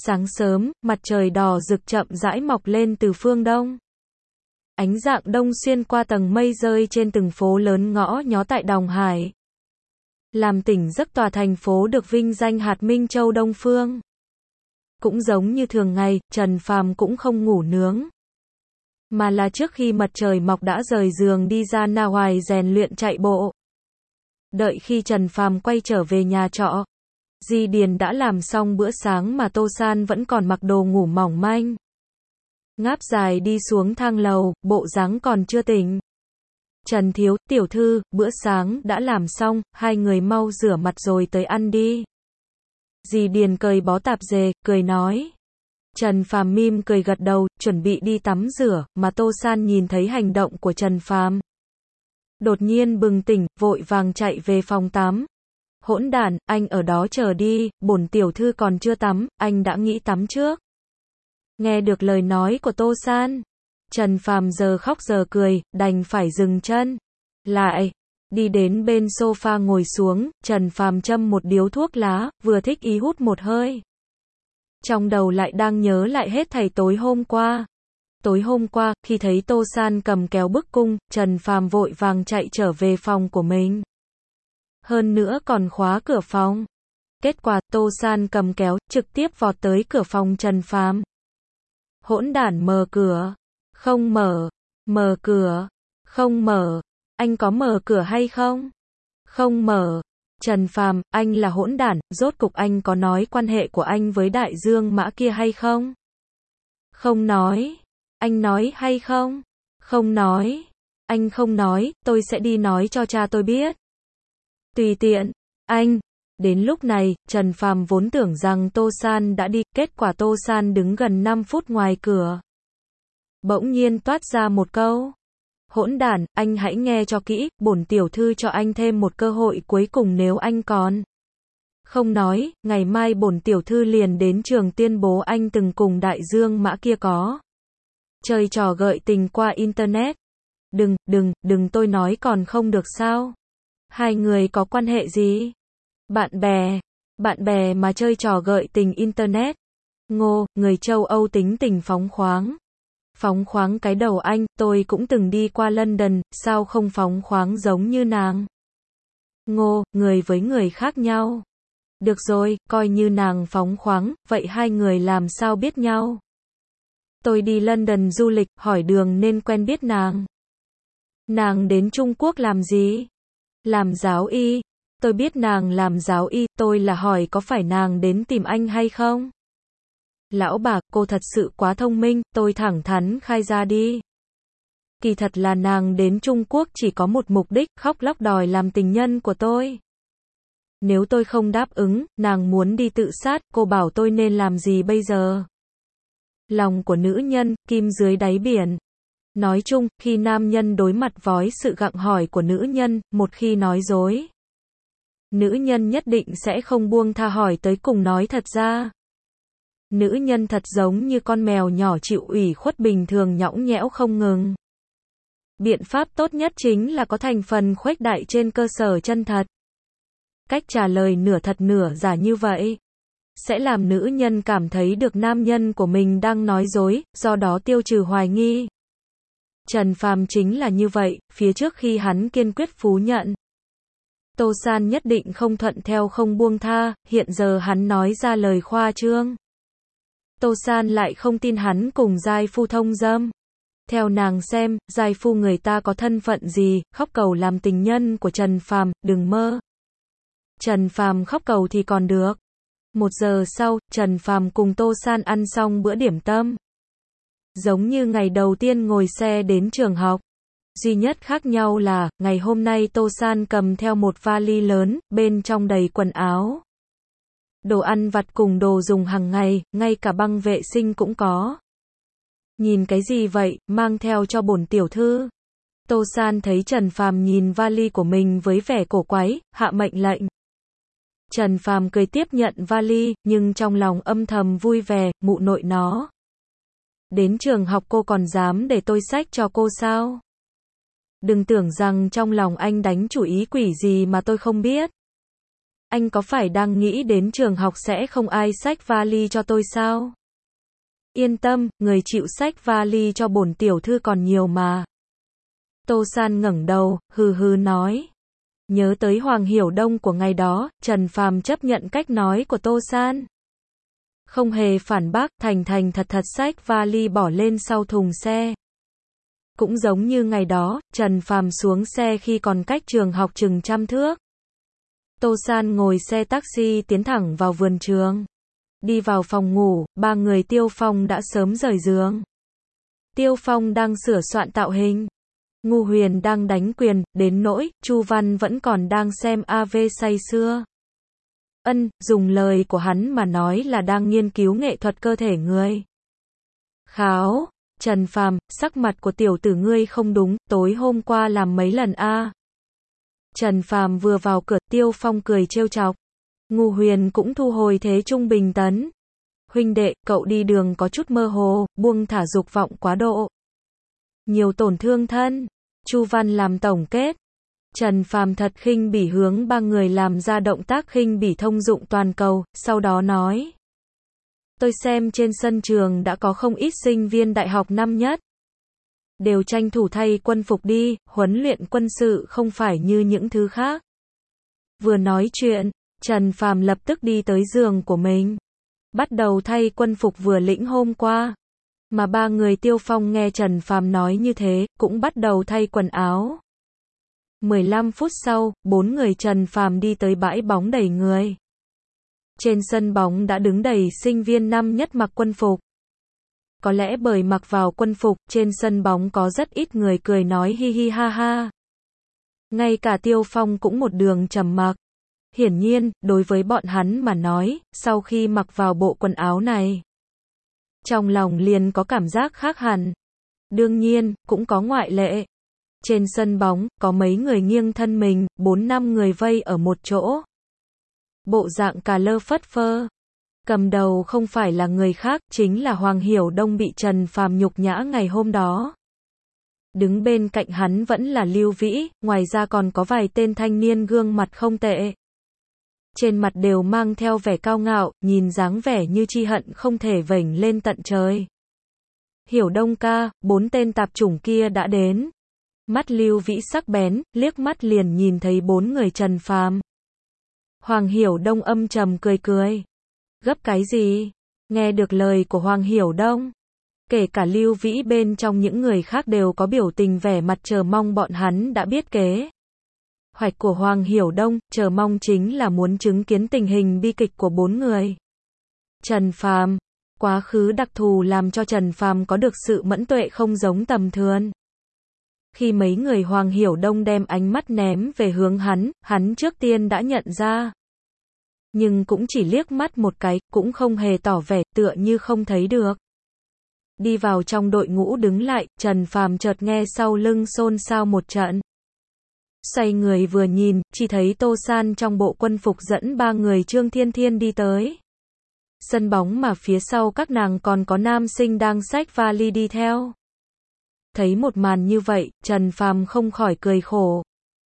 Sáng sớm, mặt trời đỏ rực chậm rãi mọc lên từ phương đông. Ánh rạng đông xuyên qua tầng mây rơi trên từng phố lớn ngõ nhó tại Đồng Hải. Làm tỉnh giấc tòa thành phố được vinh danh hạt Minh Châu Đông Phương. Cũng giống như thường ngày, Trần Phàm cũng không ngủ nướng. Mà là trước khi mặt trời mọc đã rời giường đi ra Na Hoài rèn luyện chạy bộ. Đợi khi Trần Phàm quay trở về nhà trọ, Di Điền đã làm xong bữa sáng mà Tô San vẫn còn mặc đồ ngủ mỏng manh. Ngáp dài đi xuống thang lầu, bộ dáng còn chưa tỉnh. Trần Thiếu, tiểu thư, bữa sáng đã làm xong, hai người mau rửa mặt rồi tới ăn đi. Di Điền cởi bó tạp dề, cười nói. Trần Phàm mỉm cười gật đầu, chuẩn bị đi tắm rửa, mà Tô San nhìn thấy hành động của Trần Phàm. Đột nhiên bừng tỉnh, vội vàng chạy về phòng tắm. Hỗn đản, anh ở đó chờ đi, bổn tiểu thư còn chưa tắm, anh đã nghĩ tắm trước. Nghe được lời nói của Tô San, Trần Phàm giờ khóc giờ cười, đành phải dừng chân. Lại, đi đến bên sofa ngồi xuống, Trần Phàm châm một điếu thuốc lá, vừa thích ý hút một hơi. Trong đầu lại đang nhớ lại hết thảy tối hôm qua. Tối hôm qua, khi thấy Tô San cầm kéo bức cung, Trần Phàm vội vàng chạy trở về phòng của mình. Hơn nữa còn khóa cửa phòng. Kết quả, Tô San cầm kéo, trực tiếp vọt tới cửa phòng Trần Phàm. Hỗn đản, mở cửa. Không mở. Mở cửa. Không mở. Anh có mở cửa hay không? Không mở. Trần Phàm, anh là hỗn đản, rốt cục anh có nói quan hệ của anh với đại dương mã kia hay không? Không nói. Anh nói hay không? Không nói. Anh không nói, tôi sẽ đi nói cho cha tôi biết. Tùy tiện. Anh. Đến lúc này, Trần Phàm vốn tưởng rằng Tô San đã đi, kết quả Tô San đứng gần 5 phút ngoài cửa. Bỗng nhiên toát ra một câu. Hỗn đản, anh hãy nghe cho kỹ, bổn tiểu thư cho anh thêm một cơ hội cuối cùng nếu anh còn không nói, ngày mai bổn tiểu thư liền đến trường tuyên bố anh từng cùng đại dương mã kia có chơi trò gợi tình qua internet. Đừng, tôi nói còn không được sao? Hai người có quan hệ gì? Bạn bè mà chơi trò gợi tình internet. Ngô, người châu Âu tính tình phóng khoáng. Phóng khoáng cái đầu anh, tôi cũng từng đi qua London, sao không phóng khoáng giống như nàng? Ngô, người với người khác nhau. Được rồi, coi như nàng phóng khoáng, vậy hai người làm sao biết nhau? Tôi đi London du lịch, hỏi đường nên quen biết nàng. Nàng đến Trung Quốc làm gì? Làm giáo y. Tôi biết nàng làm giáo y, tôi là hỏi có phải nàng đến tìm anh hay không? Lão bà, cô thật sự quá thông minh, tôi thẳng thắn khai ra đi. Kỳ thật là nàng đến Trung Quốc chỉ có một mục đích, khóc lóc đòi làm tình nhân của tôi. Nếu tôi không đáp ứng, nàng muốn đi tự sát, cô bảo tôi nên làm gì bây giờ? Lòng của nữ nhân, kim dưới đáy biển. Nói chung, khi nam nhân đối mặt với sự gặng hỏi của nữ nhân, một khi nói dối, nữ nhân nhất định sẽ không buông tha hỏi tới cùng nói thật ra. Nữ nhân thật giống như con mèo nhỏ chịu ủy khuất bình thường nhõng nhẽo không ngừng. Biện pháp tốt nhất chính là có thành phần khuếch đại trên cơ sở chân thật. Cách trả lời nửa thật nửa giả như vậy sẽ làm nữ nhân cảm thấy được nam nhân của mình đang nói dối, do đó tiêu trừ hoài nghi. Trần Phàm chính là như vậy, phía trước khi hắn kiên quyết phủ nhận Tô San nhất định không thuận theo không buông tha, hiện giờ hắn nói ra lời khoa trương. Tô San lại không tin hắn cùng giai phu thông dâm. Theo nàng xem, giai phu người ta có thân phận gì, khóc cầu làm tình nhân của Trần Phàm, đừng mơ. Trần Phàm khóc cầu thì còn được. 1 giờ sau, Trần Phàm cùng Tô San ăn xong bữa điểm tâm. Giống như ngày đầu tiên ngồi xe đến trường học. Duy nhất khác nhau là, ngày hôm nay Tô San cầm theo một vali lớn, bên trong đầy quần áo, đồ ăn vặt cùng đồ dùng hàng ngày, ngay cả băng vệ sinh cũng có. Nhìn cái gì vậy, mang theo cho bổn tiểu thư. Tô San thấy Trần Phàm nhìn vali của mình với vẻ cổ quái, hạ mệnh lệnh. Trần Phàm cười tiếp nhận vali, nhưng trong lòng âm thầm vui vẻ, mụ nội nó. Đến trường học cô còn dám để tôi xách cho cô sao? Đừng tưởng rằng trong lòng anh đánh chủ ý quỷ gì mà tôi không biết. Anh có phải đang nghĩ đến trường học sẽ không ai xách vali cho tôi sao? Yên tâm, người chịu xách vali cho bổn tiểu thư còn nhiều mà. Tô San ngẩng đầu, hừ hừ nói. Nhớ tới Hoàng Hiểu Đông của ngày đó, Trần Phàm chấp nhận cách nói của Tô San. Không hề phản bác, thành thành thật thật xách vali bỏ lên sau thùng xe. Cũng giống như ngày đó, Trần Phàm xuống xe khi còn cách trường học chừng 100 thước. Tô San ngồi xe taxi tiến thẳng vào vườn trường. Đi vào phòng ngủ, ba người Tiêu Phong đã sớm rời giường. Tiêu Phong đang sửa soạn tạo hình. Ngô Huyền đang đánh quyền, đến nỗi, Chu Văn vẫn còn đang xem AV say sưa. Dùng lời của hắn mà nói là đang nghiên cứu nghệ thuật cơ thể người. Kháo, Trần Phàm, sắc mặt của tiểu tử ngươi không đúng, tối hôm qua làm mấy lần a? Trần Phàm vừa vào cửa, Tiêu Phong cười trêu chọc. Ngô Huyền cũng thu hồi thế trung bình tấn. Huynh đệ, cậu đi đường có chút mơ hồ, buông thả dục vọng quá độ. Nhiều tổn thương thân. Chu Văn làm tổng kết. Trần Phàm thật khinh bỉ hướng ba người làm ra động tác khinh bỉ thông dụng toàn cầu, sau đó nói. Tôi xem trên sân trường đã có không ít sinh viên đại học năm nhất. Đều tranh thủ thay quân phục đi, huấn luyện quân sự không phải như những thứ khác. Vừa nói chuyện, Trần Phàm lập tức đi tới giường của mình. Bắt đầu thay quân phục vừa lĩnh hôm qua. Mà ba người Tiêu Phong nghe Trần Phàm nói như thế, cũng bắt đầu thay quần áo. 15 phút sau, 4 người Trần Phàm đi tới bãi bóng đầy người. Trên sân bóng đã đứng đầy sinh viên năm nhất mặc quân phục. Có lẽ bởi mặc vào quân phục, trên sân bóng có rất ít người cười nói hi hi ha ha. Ngay cả Tiêu Phong cũng một đường trầm mặc. Hiển nhiên, đối với bọn hắn mà nói, sau khi mặc vào bộ quần áo này, trong lòng liền có cảm giác khác hẳn. Đương nhiên, cũng có ngoại lệ. Trên sân bóng, có mấy người nghiêng thân mình, 4-5 người vây ở một chỗ. Bộ dạng cà lơ phất phơ. Cầm đầu không phải là người khác, chính là Hoàng Hiểu Đông bị Trần Phàm nhục nhã ngày hôm đó. Đứng bên cạnh hắn vẫn là Lưu Vĩ, ngoài ra còn có vài tên thanh niên gương mặt không tệ. Trên mặt đều mang theo vẻ cao ngạo, nhìn dáng vẻ như chi hận không thể vểnh lên tận trời. Hiểu Đông ca, 4 tên tạp chủng kia đã đến. Mắt Lưu Vĩ sắc bén, liếc mắt liền nhìn thấy 4 người Trần Phàm. Hoàng Hiểu Đông âm trầm cười cười. Gấp cái gì? Nghe được lời của Hoàng Hiểu Đông, kể cả Lưu Vĩ bên trong những người khác đều có biểu tình vẻ mặt chờ mong bọn hắn đã biết kế hoạch của Hoàng Hiểu Đông, chờ mong chính là muốn chứng kiến tình hình bi kịch của 4 người. Trần Phàm, quá khứ đặc thù làm cho Trần Phàm có được sự mẫn tuệ không giống tầm thường. Khi mấy người Hoàng Hiểu Đông đem ánh mắt ném về hướng hắn trước tiên đã nhận ra. Nhưng cũng chỉ liếc mắt một cái, cũng không hề tỏ vẻ, tựa như không thấy được. Đi vào trong đội ngũ đứng lại, Trần Phàm chợt nghe sau lưng xôn xao một trận. Xoay người vừa nhìn, chỉ thấy Tô San trong bộ quân phục dẫn 3 người Trương Thiên Thiên đi tới. Sân bóng mà phía sau các nàng còn có nam sinh đang xách vali đi theo. Thấy một màn như vậy, Trần Phàm không khỏi cười khổ.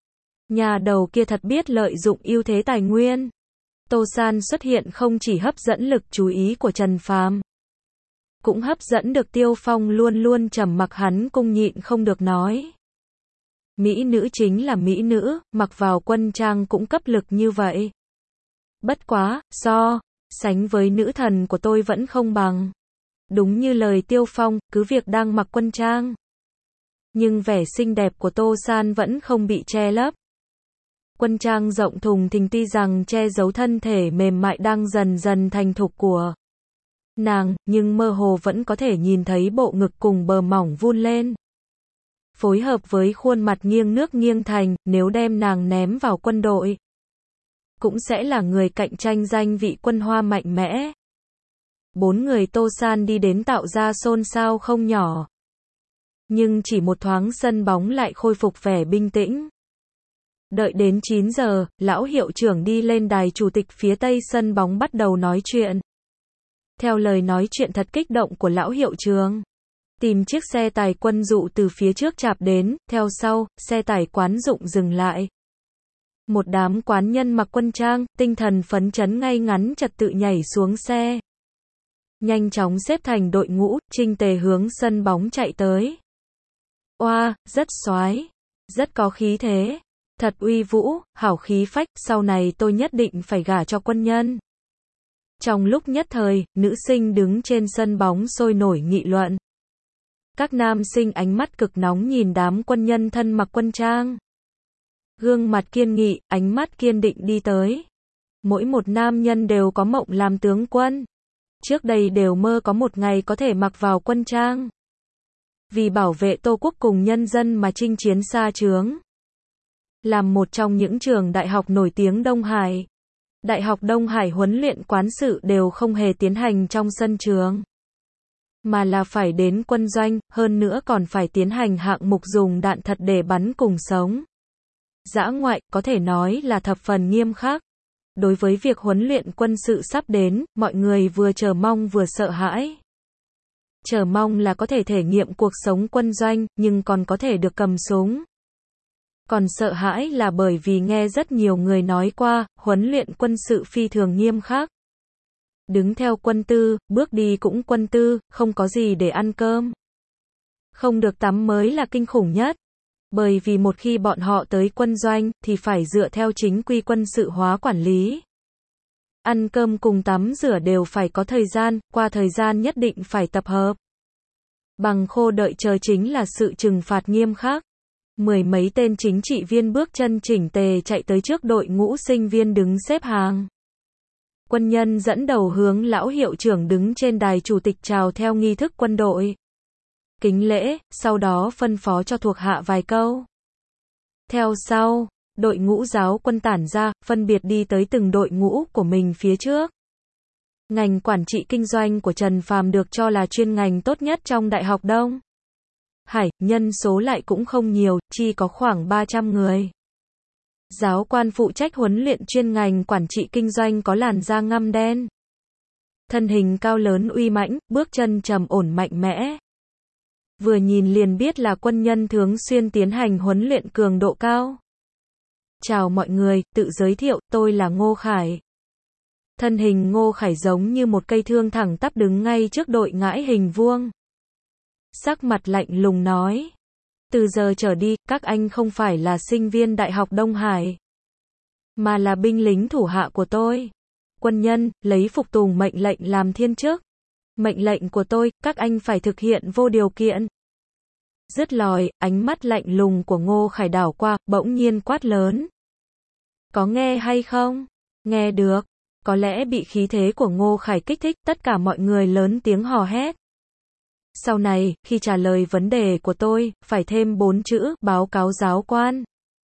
Nhà đầu kia thật biết lợi dụng ưu thế tài nguyên. Tô San xuất hiện không chỉ hấp dẫn lực chú ý của Trần Phàm, cũng hấp dẫn được Tiêu Phong luôn luôn trầm mặc, hắn cung nhịn không được nói. Mỹ nữ chính là mỹ nữ, mặc vào quân trang cũng cấp lực như vậy. Bất quá, so sánh với nữ thần của tôi vẫn không bằng. Đúng như lời Tiêu Phong, cứ việc đang mặc quân trang, nhưng vẻ xinh đẹp của Tô San vẫn không bị che lấp. Quân trang rộng thùng thình tuy rằng che giấu thân thể mềm mại đang dần dần thành thục của nàng, nhưng mơ hồ vẫn có thể nhìn thấy bộ ngực cùng bờ mỏng vun lên. Phối hợp với khuôn mặt nghiêng nước nghiêng thành, nếu đem nàng ném vào quân đội, cũng sẽ là người cạnh tranh danh vị quân hoa mạnh mẽ. 4 người Tô San đi đến tạo ra xôn xao không nhỏ. Nhưng chỉ một thoáng sân bóng lại khôi phục vẻ bình tĩnh. Đợi đến 9 giờ, lão hiệu trưởng đi lên đài chủ tịch phía tây sân bóng bắt đầu nói chuyện. Theo lời nói chuyện thật kích động của lão hiệu trưởng, tìm chiếc xe tải quân dụ từ phía trước chạp đến, theo sau, xe tải quán dụng dừng lại. Một đám quán nhân mặc quân trang, tinh thần phấn chấn ngay ngắn trật tự nhảy xuống xe. Nhanh chóng xếp thành đội ngũ, chỉnh tề hướng sân bóng chạy tới. Oa, rất xoái, rất có khí thế, thật uy vũ, hảo khí phách, sau này tôi nhất định phải gả cho quân nhân. Trong lúc nhất thời, nữ sinh đứng trên sân bóng sôi nổi nghị luận. Các nam sinh ánh mắt cực nóng nhìn đám quân nhân thân mặc quân trang. Gương mặt kiên nghị, ánh mắt kiên định đi tới. Mỗi một nam nhân đều có mộng làm tướng quân. Trước đây đều mơ có một ngày có thể mặc vào quân trang. Vì bảo vệ Tổ quốc cùng nhân dân mà chinh chiến xa chướng. Làm một trong những trường đại học nổi tiếng Đông Hải. Đại học Đông Hải huấn luyện quán sự đều không hề tiến hành trong sân trường. Mà là phải đến quân doanh, hơn nữa còn phải tiến hành hạng mục dùng đạn thật để bắn cùng sống. Dã ngoại, có thể nói là thập phần nghiêm khắc. Đối với việc huấn luyện quân sự sắp đến, mọi người vừa chờ mong vừa sợ hãi. Chờ mong là có thể thể nghiệm cuộc sống quân doanh, nhưng còn có thể được cầm súng. Còn sợ hãi là bởi vì nghe rất nhiều người nói qua, huấn luyện quân sự phi thường nghiêm khắc. Đứng theo quân tư, bước đi cũng quân tư, không có gì để ăn cơm. Không được tắm mới là kinh khủng nhất. Bởi vì một khi bọn họ tới quân doanh, thì phải dựa theo chính quy quân sự hóa quản lý. Ăn cơm cùng tắm rửa đều phải có thời gian, qua thời gian nhất định phải tập hợp. Bằng khô đợi chờ chính là sự trừng phạt nghiêm khắc. Mười mấy tên chính trị viên bước chân chỉnh tề chạy tới trước đội ngũ sinh viên đứng xếp hàng. Quân nhân dẫn đầu hướng lão hiệu trưởng đứng trên đài chủ tịch chào theo nghi thức quân đội. Kính lễ, sau đó phân phó cho thuộc hạ vài câu. Theo sau, đội ngũ giáo quân tản ra, phân biệt đi tới từng đội ngũ của mình phía trước. Ngành quản trị kinh doanh của Trần Phàm được cho là chuyên ngành tốt nhất trong Đại học Đông Hải, nhân số lại cũng không nhiều, chỉ có khoảng 300 người. Giáo quan phụ trách huấn luyện chuyên ngành quản trị kinh doanh có làn da ngăm đen. Thân hình cao lớn uy mãnh, bước chân trầm ổn mạnh mẽ. Vừa nhìn liền biết là quân nhân thường xuyên tiến hành huấn luyện cường độ cao. Chào mọi người, tự giới thiệu, tôi là Ngô Khải. Thân hình Ngô Khải giống như một cây thương thẳng tắp đứng ngay trước đội ngãi hình vuông. Sắc mặt lạnh lùng nói. Từ giờ trở đi, các anh không phải là sinh viên Đại học Đông Hải, mà là binh lính thủ hạ của tôi. Quân nhân, lấy phục tùng mệnh lệnh làm thiên chức. Mệnh lệnh của tôi, các anh phải thực hiện vô điều kiện. Dứt lời, ánh mắt lạnh lùng của Ngô Khải đảo qua, bỗng nhiên quát lớn. Có nghe hay không? Nghe được. Có lẽ bị khí thế của Ngô Khải kích thích, tất cả mọi người lớn tiếng hò hét. Sau này, khi trả lời vấn đề của tôi, phải thêm 4 chữ, báo cáo giáo quan.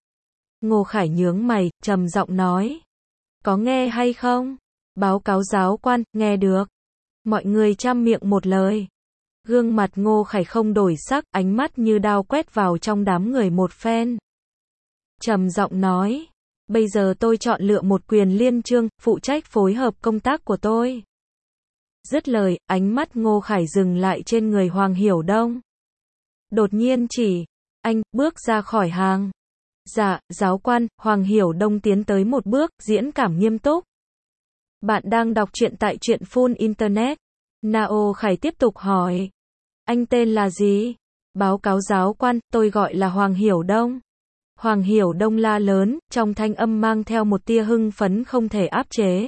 Ngô Khải nhướng mày, trầm giọng nói. Có nghe hay không? Báo cáo giáo quan, nghe được. Mọi người chăm miệng một lời. Gương mặt Ngô Khải không đổi sắc, ánh mắt như đao quét vào trong đám người một phen. Trầm giọng nói. Bây giờ tôi chọn lựa một quyền liên chương, phụ trách phối hợp công tác của tôi. Dứt lời, ánh mắt Ngô Khải dừng lại trên người Hoàng Hiểu Đông. Đột nhiên chỉ, anh, bước ra khỏi hàng. Dạ, giáo quan, Hoàng Hiểu Đông tiến tới một bước, diễn cảm nghiêm túc. Bạn đang đọc truyện tại truyện Full Internet. Nao Khải tiếp tục hỏi. Anh tên là gì? Báo cáo giáo quan, tôi gọi là Hoàng Hiểu Đông. Hoàng Hiểu Đông la lớn, trong thanh âm mang theo một tia hưng phấn không thể áp chế.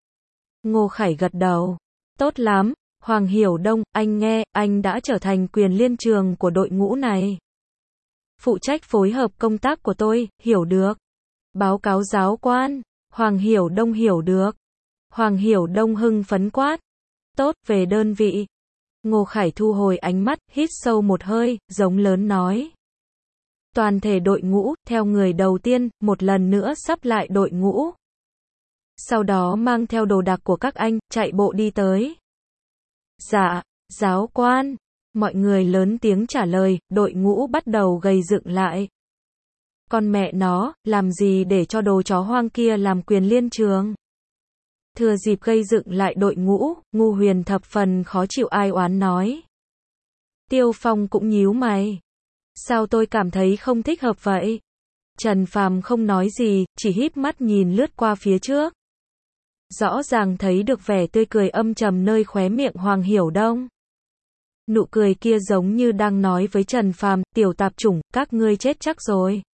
Ngô Khải gật đầu. Tốt lắm, Hoàng Hiểu Đông, anh nghe, anh đã trở thành quyền liên trường của đội ngũ này. Phụ trách phối hợp công tác của tôi, hiểu được. Báo cáo giáo quan, Hoàng Hiểu Đông hiểu được. Hoàng Hiểu Đông hưng phấn quát. Tốt, về đơn vị. Ngô Khải thu hồi ánh mắt, hít sâu một hơi, giống lớn nói. Toàn thể đội ngũ, theo người đầu tiên, một lần nữa sắp lại đội ngũ. Sau đó mang theo đồ đạc của các anh, chạy bộ đi tới. Dạ, giáo quan. Mọi người lớn tiếng trả lời, đội ngũ bắt đầu gầy dựng lại. Con mẹ nó, làm gì để cho đồ chó hoang kia làm quyền liên trường? Thừa dịp gây dựng lại đội ngũ, Ngu Huyền thập phần khó chịu ai oán nói. Tiêu Phong cũng nhíu mày. Sao tôi cảm thấy không thích hợp vậy? Trần Phàm không nói gì, chỉ híp mắt nhìn lướt qua phía trước. Rõ ràng thấy được vẻ tươi cười âm trầm nơi khóe miệng Hoàng Hiểu Đông. Nụ cười kia giống như đang nói với Trần Phàm, tiểu tạp chủng, các ngươi chết chắc rồi.